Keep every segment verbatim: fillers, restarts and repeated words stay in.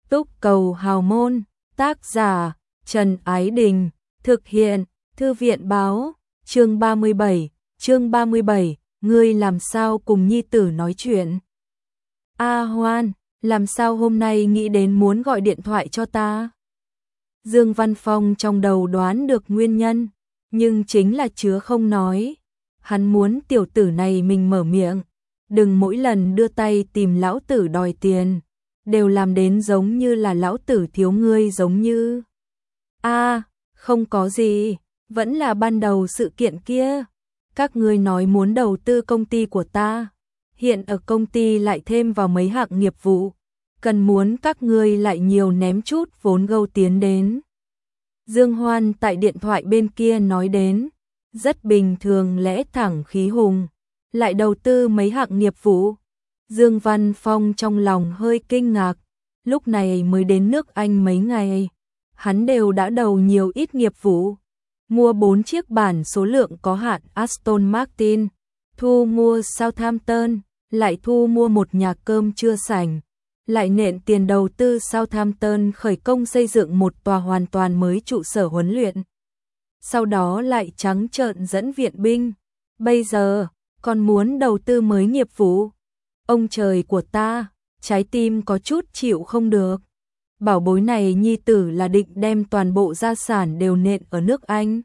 Túc Cầu Hào Môn, tác giả Trần Ái Đình, thực hiện Thư viện Báo, chương ba mươi bảy, chương ba mươi bảy, ngươi làm sao cùng nhi tử nói chuyện? A Hoan, làm sao hôm nay nghĩ đến muốn gọi điện thoại cho ta? Dương Văn Phong trong đầu đoán được nguyên nhân, nhưng chính là chứa không nói. Hắn muốn tiểu tử này mình mở miệng, đừng mỗi lần đưa tay tìm lão tử đòi tiền, đều làm đến giống như là lão tử thiếu ngươi giống như. A, à, không có gì, vẫn là ban đầu sự kiện kia. Các ngươi nói muốn đầu tư công ty của ta, hiện ở công ty lại thêm vào mấy hạng nghiệp vụ, cần muốn các ngươi lại nhiều ném chút vốn gâu tiến đến. Dương Hoan tại điện thoại bên kia nói đến, rất bình thường lẽ thẳng khí hùng, lại đầu tư mấy hạng nghiệp vụ. Dương Văn Phong trong lòng hơi kinh ngạc, lúc này mới đến nước Anh mấy ngày, hắn đều đã đầu nhiều ít nghiệp vụ, mua bốn chiếc bản số lượng có hạn Aston Martin, thu mua Southampton, lại thu mua một nhà cơm trưa sảnh, lại nện tiền đầu tư Southampton khởi công xây dựng một tòa hoàn toàn mới trụ sở huấn luyện. Sau đó lại trắng trợn dẫn viện binh, bây giờ còn muốn đầu tư mới nghiệp vụ. Ông trời của ta, trái tim có chút chịu không được. Bảo bối này nhi tử là định đem toàn bộ gia sản đều nện ở nước Anh.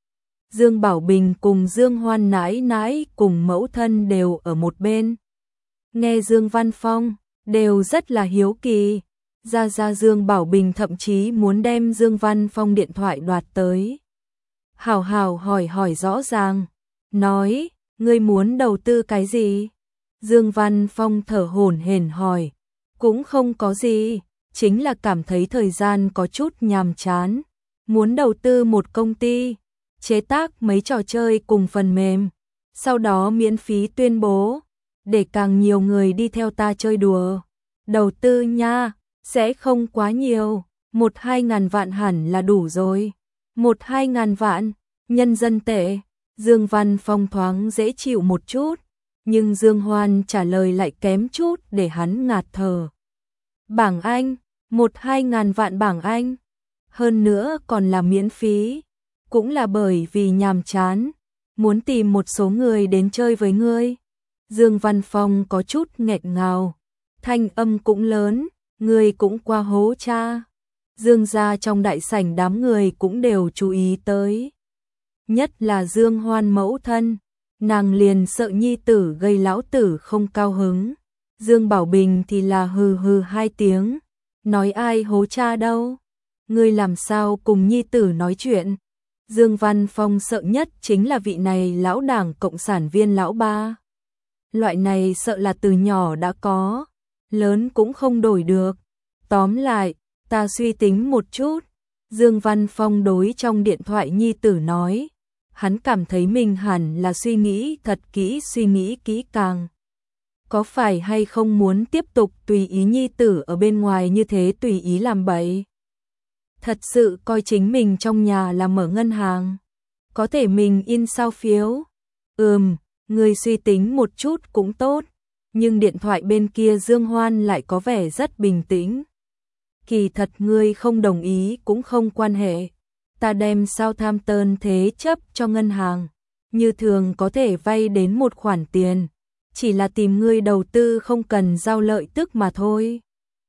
Dương Bảo Bình cùng Dương Hoan nãi nãi cùng mẫu thân đều ở một bên. Nghe Dương Văn Phong, đều rất là hiếu kỳ. Ra ra Dương Bảo Bình thậm chí muốn đem Dương Văn Phong điện thoại đoạt tới. Hảo hảo hỏi hỏi rõ ràng, nói, ngươi muốn đầu tư cái gì? Dương Văn Phong thở hổn hển hỏi, cũng không có gì, chính là cảm thấy thời gian có chút nhàm chán, muốn đầu tư một công ty, chế tác mấy trò chơi cùng phần mềm, sau đó miễn phí tuyên bố, để càng nhiều người đi theo ta chơi đùa. Đầu tư nha, sẽ không quá nhiều, một hai ngàn vạn hẳn là đủ rồi. Một hai ngàn vạn, nhân dân tệ. Dương Văn Phong thoáng dễ chịu một chút, nhưng Dương Hoan trả lời lại kém chút để hắn ngạt thở. Bảng Anh, một hai ngàn vạn bảng Anh, hơn nữa còn là miễn phí, cũng là bởi vì nhàm chán, muốn tìm một số người đến chơi với ngươi. Dương Văn Phong có chút nghẹn ngào, thanh âm cũng lớn, ngươi cũng qua hố cha. Dương gia trong đại sảnh đám người cũng đều chú ý tới. Nhất là Dương Hoan mẫu thân, nàng liền sợ nhi tử gây lão tử không cao hứng. Dương Bảo Bình thì là hừ hừ hai tiếng, nói ai hố cha đâu, ngươi làm sao cùng nhi tử nói chuyện. Dương Văn Phong sợ nhất chính là vị này lão đảng cộng sản viên lão ba. Loại này sợ là từ nhỏ đã có, lớn cũng không đổi được. Tóm lại, ta suy tính một chút. Dương Văn Phong đối trong điện thoại nhi tử nói, hắn cảm thấy mình hẳn là suy nghĩ thật kỹ suy nghĩ kỹ càng. Có phải hay không muốn tiếp tục tùy ý nhi tử ở bên ngoài như thế tùy ý làm bậy? Thật sự coi chính mình trong nhà là mở ngân hàng, có thể mình in sao phiếu. Ừm, người suy tính một chút cũng tốt, nhưng điện thoại bên kia Dương Hoan lại có vẻ rất bình tĩnh. Kỳ thật ngươi không đồng ý cũng không quan hệ, ta đem Southampton thế chấp cho ngân hàng, như thường có thể vay đến một khoản tiền, chỉ là tìm ngươi đầu tư không cần giao lợi tức mà thôi.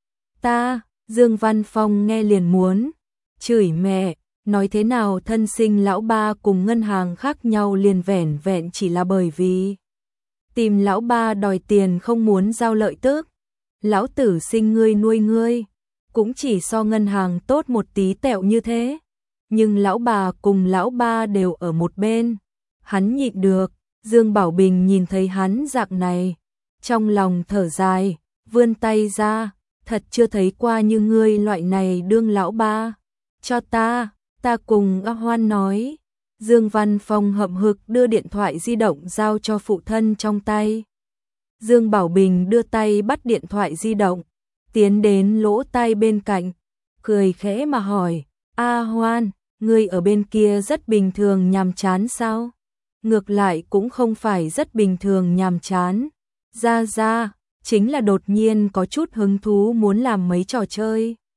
Ta, Dương Văn Phong nghe liền muốn chửi mẹ, nói thế nào thân sinh lão ba cùng ngân hàng khác nhau liền vẻn vẹn chỉ là bởi vì tìm lão ba đòi tiền không muốn giao lợi tức. Lão tử sinh ngươi nuôi ngươi, cũng chỉ so ngân hàng tốt một tí tẹo như thế. Nhưng lão bà cùng lão ba đều ở một bên, hắn nhịn được. Dương Bảo Bình nhìn thấy hắn dạng này, trong lòng thở dài, vươn tay ra, thật chưa thấy qua như ngươi loại này đương lão ba. Cho ta, ta cùng A Hoan nói. Dương Văn Phong hậm hực đưa điện thoại di động giao cho phụ thân trong tay. Dương Bảo Bình đưa tay bắt điện thoại di động, tiến đến lỗ tai bên cạnh, cười khẽ mà hỏi, A Hoan, ngươi ở bên kia rất bình thường nhàm chán sao? Ngược lại cũng không phải rất bình thường nhàm chán. Ra ra, chính là đột nhiên có chút hứng thú muốn làm mấy trò chơi.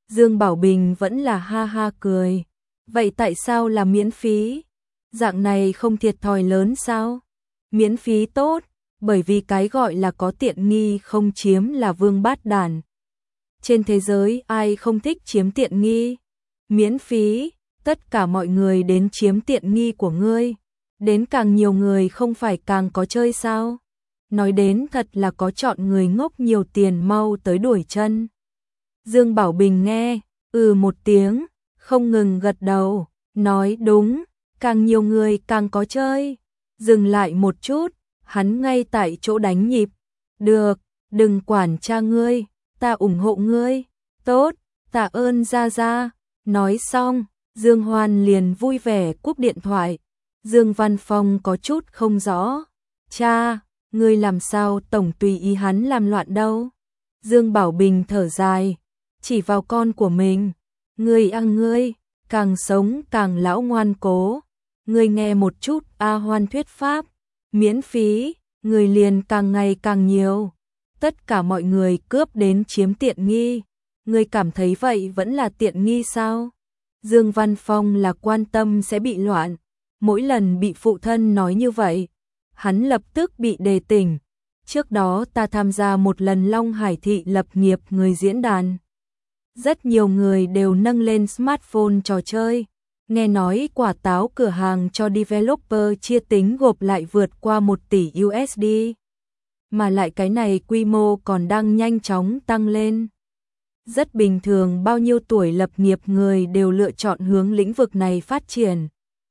Dương Bảo Bình vẫn là ha ha cười. Vậy tại sao là miễn phí? Dạng này không thiệt thòi lớn sao? Miễn phí tốt, bởi vì cái gọi là có tiện nghi không chiếm là vương bát đàn. Trên thế giới ai không thích chiếm tiện nghi? Miễn phí, tất cả mọi người đến chiếm tiện nghi của ngươi. Đến càng nhiều người không phải càng có chơi sao? Nói đến thật là có chọn người ngốc nhiều tiền mau tới đuổi chân. Dương Bảo Bình nghe, ừ một tiếng, không ngừng gật đầu, nói đúng, càng nhiều người càng có chơi. Dừng lại một chút, hắn ngay tại chỗ đánh nhịp. Được, đừng quản cha ngươi, ta ủng hộ ngươi. Tốt, tạ ơn gia gia. Nói xong, Dương Hoan liền vui vẻ cúp điện thoại. Dương Văn Phong có chút không rõ. Cha, ngươi làm sao tổng tùy ý hắn làm loạn đâu? Dương Bảo Bình thở dài, chỉ vào con của mình. Ngươi ăn ngươi, càng sống càng lão ngoan cố. Ngươi nghe một chút A Hoan thuyết pháp, miễn phí, người liền càng ngày càng nhiều. Tất cả mọi người cướp đến chiếm tiện nghi. Ngươi cảm thấy vậy vẫn là tiện nghi sao? Dương Văn Phong là quan tâm sẽ bị loạn. Mỗi lần bị phụ thân nói như vậy, hắn lập tức bị đề tỉnh. Trước đó ta tham gia một lần Long Hải Thị lập nghiệp người diễn đàn. Rất nhiều người đều nâng lên smartphone trò chơi. Nghe nói quả táo cửa hàng cho developer chia tính gộp lại vượt qua một tỷ u ét đê. Mà lại cái này quy mô còn đang nhanh chóng tăng lên. Rất bình thường bao nhiêu tuổi lập nghiệp người đều lựa chọn hướng lĩnh vực này phát triển.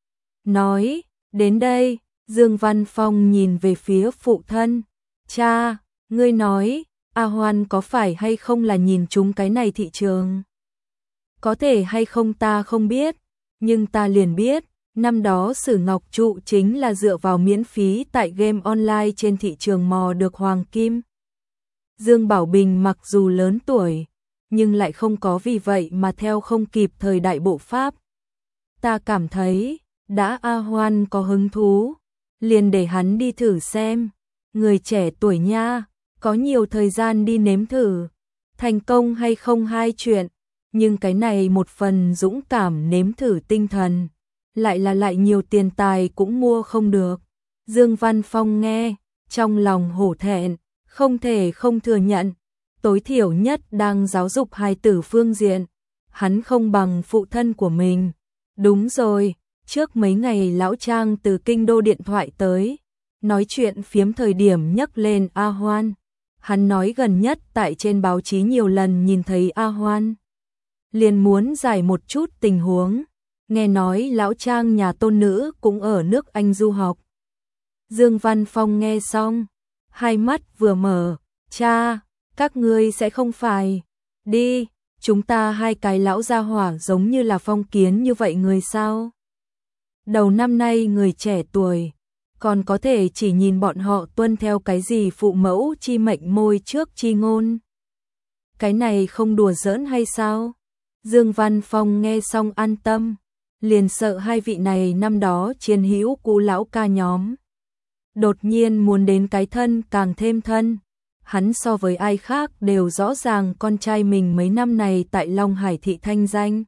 Nói, đến đây, Dương Văn Phong nhìn về phía phụ thân. Cha, ngươi nói, A Hoan có phải hay không là nhìn chúng cái này thị trường? Có thể hay không ta không biết, nhưng ta liền biết, năm đó Sử Ngọc Trụ chính là dựa vào miễn phí tại game online trên thị trường mò được hoàng kim. Dương Bảo Bình mặc dù lớn tuổi, nhưng lại không có vì vậy mà theo không kịp thời đại bộ pháp. Ta cảm thấy, đã A Hoan có hứng thú, liền để hắn đi thử xem. Người trẻ tuổi nha, có nhiều thời gian đi nếm thử, thành công hay không hai chuyện, nhưng cái này một phần dũng cảm nếm thử tinh thần, lại là lại nhiều tiền tài cũng mua không được. Dương Văn Phong nghe, trong lòng hổ thẹn, không thể không thừa nhận, tối thiểu nhất đang giáo dục hài tử phương diện, hắn không bằng phụ thân của mình. Đúng rồi, trước mấy ngày lão Trang từ kinh đô điện thoại tới, nói chuyện phiếm thời điểm nhắc lên A Hoan. Hắn nói gần nhất tại trên báo chí nhiều lần nhìn thấy A Hoan. Liền muốn giải một chút tình huống, nghe nói lão Trang nhà tôn nữ cũng ở nước Anh du học. Dương Văn Phong nghe xong, hai mắt vừa mở, cha, các ngươi sẽ không phải, đi, chúng ta hai cái lão gia hỏa giống như là phong kiến như vậy người sao? Đầu năm nay người trẻ tuổi, còn có thể chỉ nhìn bọn họ tuân theo cái gì phụ mẫu chi mệnh môi trước chi ngôn. Cái này không đùa giỡn hay sao? Dương Văn Phong nghe xong an tâm, liền sợ hai vị này năm đó chiến hữu cũ lão ca nhóm. Đột nhiên muốn đến cái thân càng thêm thân. Hắn so với ai khác đều rõ ràng con trai mình mấy năm này tại Long Hải Thị thanh danh.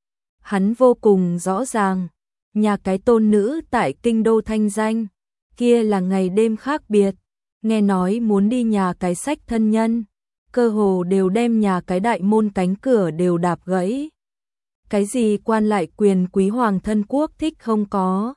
Hắn vô cùng rõ ràng, nhà cái tôn nữ tại kinh đô thanh danh, kia là ngày đêm khác biệt, nghe nói muốn đi nhà cái sách thân nhân, cơ hồ đều đem nhà cái đại môn cánh cửa đều đạp gãy. Cái gì quan lại quyền quý hoàng thân quốc thích không có.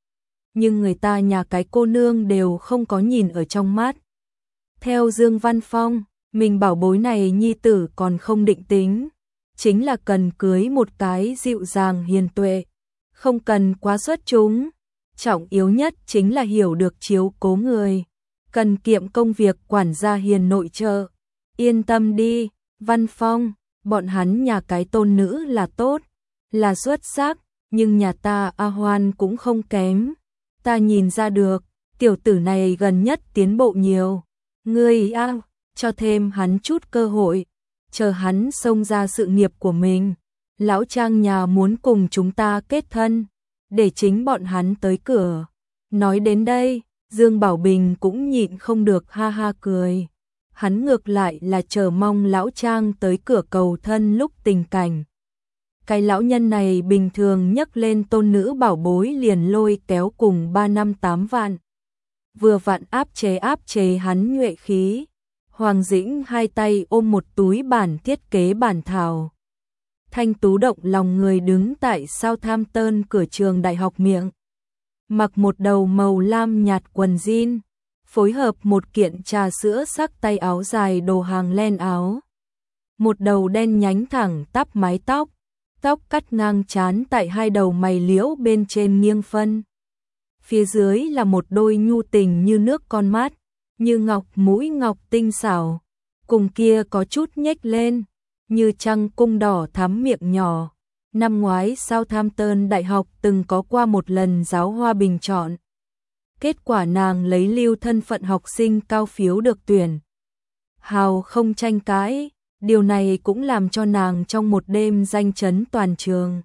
Nhưng người ta nhà cái cô nương đều không có nhìn ở trong mắt. Theo Dương Văn Phong, mình bảo bối này nhi tử còn không định tính, chính là cần cưới một cái dịu dàng hiền tuệ, không cần quá xuất chúng. Trọng yếu nhất chính là hiểu được chiếu cố người, cần kiệm công việc quản gia hiền nội trợ. Yên tâm đi, Văn Phong, bọn hắn nhà cái tôn nữ là tốt, là xuất sắc, nhưng nhà ta A Hoan cũng không kém. Ta nhìn ra được, tiểu tử này gần nhất tiến bộ nhiều. Ngươi a, cho thêm hắn chút cơ hội, chờ hắn xông ra sự nghiệp của mình. Lão Trang nhà muốn cùng chúng ta kết thân, để chính bọn hắn tới cửa. Nói đến đây, Dương Bảo Bình cũng nhịn không được ha ha cười. hắn ngược lại là chờ mong lão Trang tới cửa cầu thân lúc tình cảnh. Cái lão nhân này bình thường nhắc lên tôn nữ bảo bối liền lôi kéo cùng ba năm tám vạn. Vừa vặn áp chế áp chế hắn nhuệ khí. Hoàng Dĩnh hai tay ôm một túi bản thiết kế bản thảo. Thanh tú động lòng người đứng tại Southampton cửa trường đại học miệng. Mặc một đầu màu lam nhạt quần jean, phối hợp một kiện trà sữa sắc tay áo dài đồ hàng len áo. Một đầu đen nhánh thẳng tắp mái tóc, tóc cắt ngang trán tại hai đầu mày liễu bên trên nghiêng phân. Phía dưới là một đôi nhu tình như nước con mắt, như ngọc mũi ngọc tinh xảo, cùng kia có chút nhếch lên, như trăng cung đỏ thắm miệng nhỏ. Năm ngoái Southampton Đại học từng có qua một lần giáo hoa bình chọn. Kết quả nàng lấy lưu thân phận học sinh cao phiếu được tuyển. Hào không tranh cãi, điều này cũng làm cho nàng trong một đêm danh chấn toàn trường.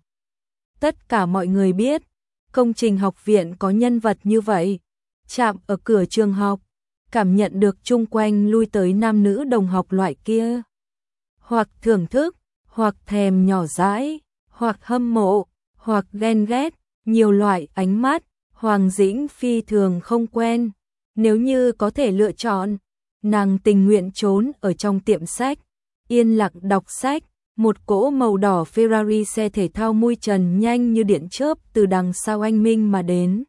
Tất cả mọi người biết, công trình học viện có nhân vật như vậy, chạm ở cửa trường học, cảm nhận được chung quanh lui tới nam nữ đồng học loại kia. Hoặc thưởng thức, hoặc thèm nhỏ dãi, hoặc hâm mộ, hoặc ghen ghét, nhiều loại ánh mắt, Hoàng Dĩnh phi thường không quen. Nếu như có thể lựa chọn, nàng tình nguyện trốn ở trong tiệm sách, yên lặng đọc sách. Một cỗ màu đỏ Ferrari xe thể thao mui trần nhanh như điện chớp từ đằng sau anh minh mà đến.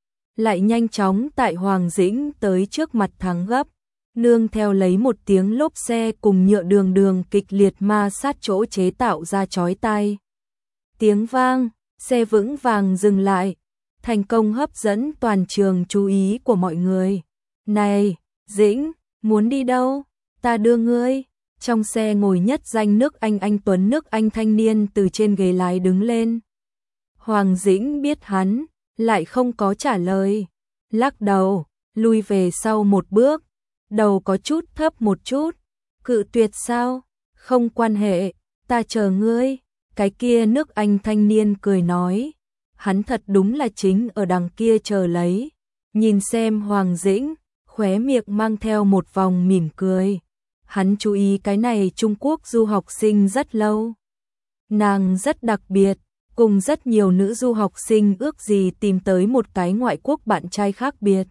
Lại nhanh chóng tại Hoàng Dĩnh tới trước mặt thắng gấp, nương theo lấy một tiếng lốp xe cùng nhựa đường đường kịch liệt ma sát chỗ chế tạo ra chói tai. Tiếng vang, xe vững vàng dừng lại, thành công hấp dẫn toàn trường chú ý của mọi người. Này, Dĩnh, muốn đi đâu? Ta đưa ngươi. Trong xe ngồi nhất danh nước Anh anh tuấn nước Anh thanh niên từ trên ghế lái đứng lên. Hoàng Dĩnh biết hắn, lại không có trả lời. Lắc đầu, lui về sau một bước, đầu có chút thấp một chút. Cự tuyệt sao? Không quan hệ, ta chờ ngươi. Cái kia nước Anh thanh niên cười nói. Hắn thật đúng là chính ở đằng kia chờ lấy. Nhìn xem Hoàng Dĩnh, khóe miệng mang theo một vòng mỉm cười. Hắn chú ý cái này Trung Quốc du học sinh rất lâu. Nàng rất đặc biệt, cùng rất nhiều nữ du học sinh ước gì tìm tới một cái ngoại quốc bạn trai khác biệt.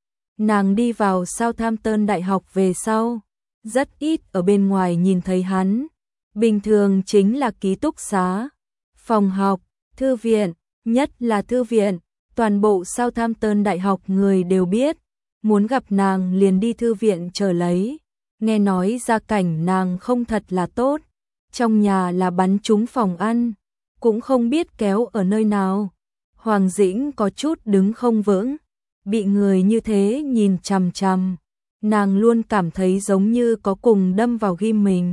Nàng đi vào Southampton Đại học về sau, rất ít ở bên ngoài nhìn thấy hắn. Bình thường chính là ký túc xá, phòng học, thư viện, nhất là thư viện. Toàn bộ Southampton Đại học người đều biết, muốn gặp nàng liền đi thư viện chờ lấy. Nghe nói gia cảnh nàng không thật là tốt, trong nhà là bắn trúng phòng ăn, cũng không biết kéo ở nơi nào. Hoàng Dĩnh có chút đứng không vững, bị người như thế nhìn chằm chằm, nàng luôn cảm thấy giống như có cùng đâm vào ghim mình.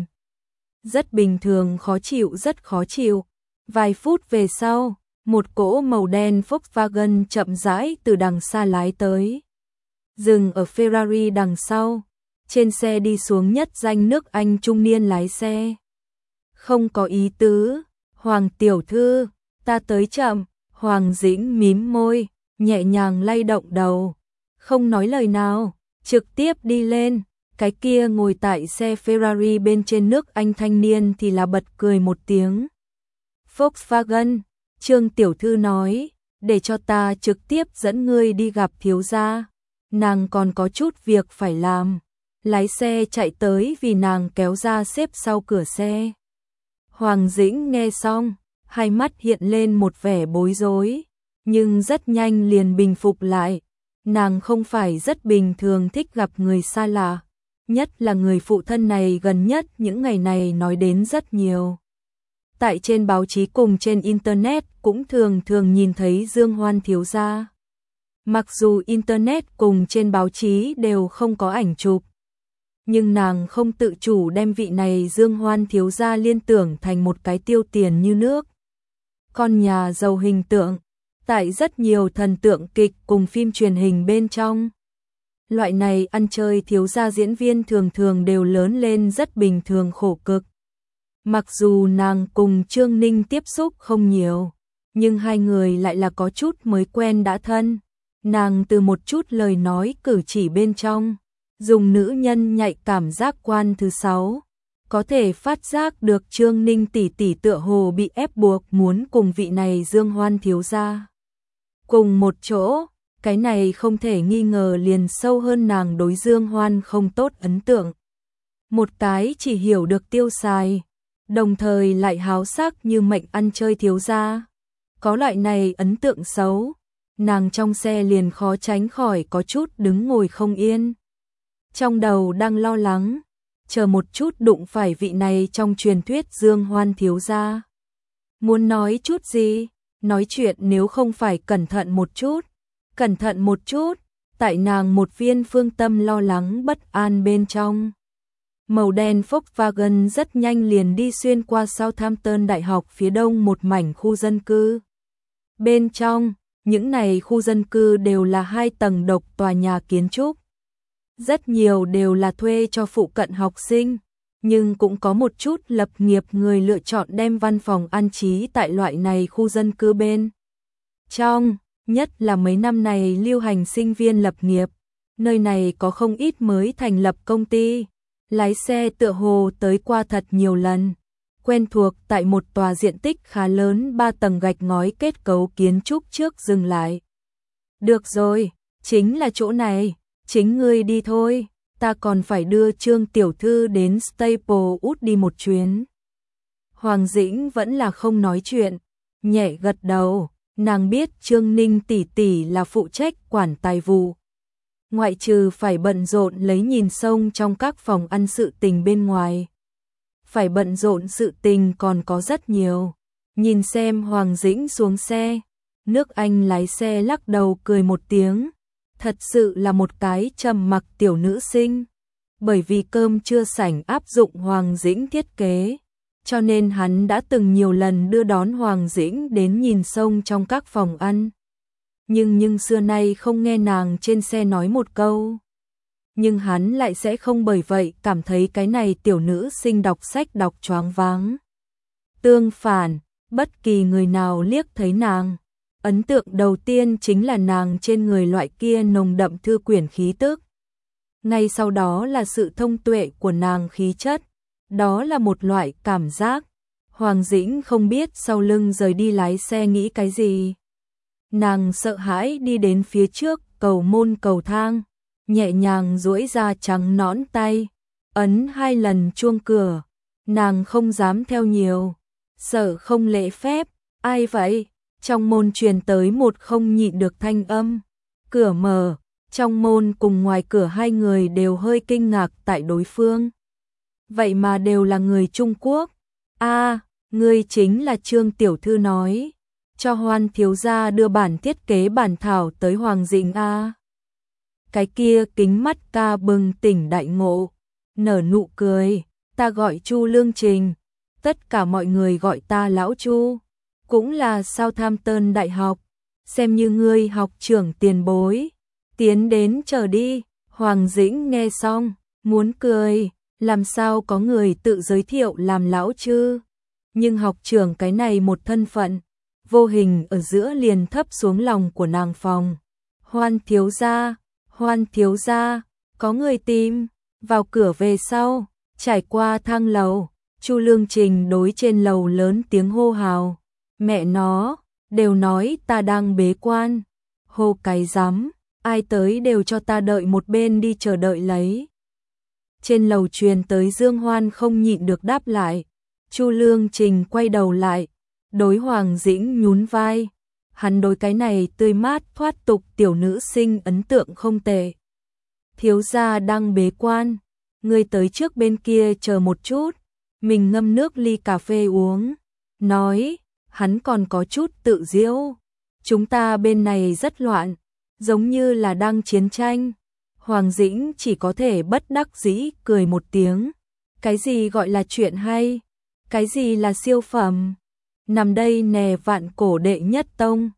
Rất bình thường khó chịu rất khó chịu. Vài phút về sau, một cỗ màu đen Volkswagen chậm rãi từ đằng xa lái tới. Dừng ở Ferrari đằng sau. Trên xe đi xuống nhất danh nước Anh trung niên lái xe. Không có ý tứ, Hoàng tiểu thư, ta tới chậm. Hoàng Dĩnh mím môi, nhẹ nhàng lay động đầu, không nói lời nào, trực tiếp đi lên. Cái kia ngồi tại xe Ferrari bên trên nước Anh thanh niên thì là bật cười một tiếng. Volkswagen, Trương tiểu thư nói, để cho ta trực tiếp dẫn ngươi đi gặp thiếu gia. Nàng còn có chút việc phải làm. Lái xe chạy tới vì nàng kéo ra xếp sau cửa xe. Hoàng Dĩnh nghe xong, hai mắt hiện lên một vẻ bối rối, nhưng rất nhanh liền bình phục lại. Nàng không phải rất bình thường thích gặp người xa lạ, nhất là người phụ thân này gần nhất những ngày này nói đến rất nhiều. Tại trên báo chí cùng trên Internet cũng thường thường nhìn thấy Dương Hoan thiếu gia. Mặc dù Internet cùng trên báo chí đều không có ảnh chụp, nhưng nàng không tự chủ đem vị này Dương Hoan thiếu gia liên tưởng thành một cái tiêu tiền như nước. Con nhà giàu hình tượng, tại rất nhiều thần tượng kịch cùng phim truyền hình bên trong. Loại này ăn chơi thiếu gia diễn viên thường thường đều lớn lên rất bình thường khổ cực. Mặc dù nàng cùng Trương Ninh tiếp xúc không nhiều, nhưng hai người lại là có chút mới quen đã thân. Nàng từ một chút lời nói cử chỉ bên trong, Dùng nữ nhân nhạy cảm giác quan thứ sáu, có thể phát giác được Trương Ninh tỷ tỷ tựa hồ bị ép buộc muốn cùng vị này Dương Hoan thiếu gia cùng một chỗ, cái này không thể nghi ngờ liền sâu hơn nàng đối Dương Hoan không tốt ấn tượng. Một cái chỉ hiểu được tiêu xài, đồng thời lại háo sắc như mệnh ăn chơi thiếu gia. Có loại này ấn tượng xấu, nàng trong xe liền khó tránh khỏi có chút đứng ngồi không yên. Trong đầu đang lo lắng, chờ một chút đụng phải vị này trong truyền thuyết Dương Hoan thiếu gia. Muốn nói chút gì, nói chuyện nếu không phải cẩn thận một chút, cẩn thận một chút, tại nàng một viên phương tâm lo lắng bất an bên trong. Màu đen Volkswagen rất nhanh liền đi xuyên qua Southampton Đại học phía đông một mảnh khu dân cư. Bên trong, những này khu dân cư đều là hai tầng độc tòa nhà kiến trúc. Rất nhiều đều là thuê cho phụ cận học sinh, nhưng cũng có một chút lập nghiệp người lựa chọn đem văn phòng an trí tại loại này khu dân cư bên trong, nhất là mấy năm này lưu hành sinh viên lập nghiệp, nơi này có không ít mới thành lập công ty, lái xe tựa hồ tới qua thật nhiều lần, quen thuộc tại một tòa diện tích khá lớn ba tầng gạch ngói kết cấu kiến trúc trước dừng lại. Được rồi, chính là chỗ này, chính ngươi đi thôi, ta còn phải đưa Trương tiểu thư đến Staplewood đi một chuyến. Hoàng Dĩnh vẫn là không nói chuyện, nhẹ gật đầu, nàng biết Trương Ninh tỷ tỷ là phụ trách quản tài vụ. Ngoại trừ phải bận rộn lấy nhìn sông trong các phòng ăn sự tình bên ngoài. Phải bận rộn sự tình còn có rất nhiều. Nhìn xem Hoàng Dĩnh xuống xe, nước Anh lái xe lắc đầu cười một tiếng. Thật sự là một cái trầm mặc tiểu nữ sinh. Bởi vì cơm trưa sảnh áp dụng Hoàng Dĩnh thiết kế, cho nên hắn đã từng nhiều lần đưa đón Hoàng Dĩnh đến nhìn sông trong các phòng ăn. Nhưng nhưng xưa nay không nghe nàng trên xe nói một câu. Nhưng hắn lại sẽ không bởi vậy cảm thấy cái này tiểu nữ sinh đọc sách đọc choáng váng. Tương phản, bất kỳ người nào liếc thấy nàng, ấn tượng đầu tiên chính là nàng trên người loại kia nồng đậm thư quyển khí tức. Ngay sau đó là sự thông tuệ của nàng khí chất, đó là một loại cảm giác. Hoàng Dĩnh không biết sau lưng rời đi lái xe nghĩ cái gì. Nàng sợ hãi đi đến phía trước cầu môn cầu thang, nhẹ nhàng duỗi ra trắng nõn tay, ấn hai lần chuông cửa. Nàng không dám theo nhiều, sợ không lễ phép. Ai vậy? Trong môn truyền tới một không nhịn được thanh âm. Cửa mở, trong môn cùng ngoài cửa hai người đều hơi kinh ngạc tại đối phương. Vậy mà đều là người Trung Quốc. A, à, ngươi chính là Trương tiểu thư nói cho Hoan thiếu gia đưa bản thiết kế bản thảo tới Hoàng Dĩnh a. À. Cái kia kính mắt ca bừng tỉnh đại ngộ, nở nụ cười, ta gọi Chu Lương Trình, tất cả mọi người gọi ta lão Chu, cũng là Southampton Đại học, xem như ngươi học trưởng tiền bối, tiến đến chờ đi. Hoàng Dĩnh nghe xong, muốn cười, làm sao có người tự giới thiệu làm lão chứ, nhưng học trưởng cái này một thân phận, vô hình ở giữa liền thấp xuống lòng của nàng phòng. Hoan thiếu gia, Hoan thiếu gia, có người tìm. Vào cửa về sau, trải qua thang lầu, Chu Lương Trình đối trên lầu lớn tiếng hô hào. Mẹ nó, đều nói ta đang bế quan. Hô cái rắm, ai tới đều cho ta đợi một bên đi chờ đợi lấy. Trên lầu truyền tới Dương Hoan không nhịn được đáp lại. Chu Lương Trình quay đầu lại, đối Hoàng Dĩnh nhún vai. Hắn đối cái này tươi mát thoát tục tiểu nữ sinh ấn tượng không tệ. Thiếu gia đang bế quan, ngươi tới trước bên kia chờ một chút, mình ngâm nước ly cà phê uống. Nói, hắn còn có chút tự giễu. Chúng ta bên này rất loạn, giống như là đang chiến tranh. Hoàng Dĩnh chỉ có thể bất đắc dĩ cười một tiếng. Cái gì gọi là chuyện hay? Cái gì là siêu phẩm? Nằm đây nè vạn cổ đệ nhất tông,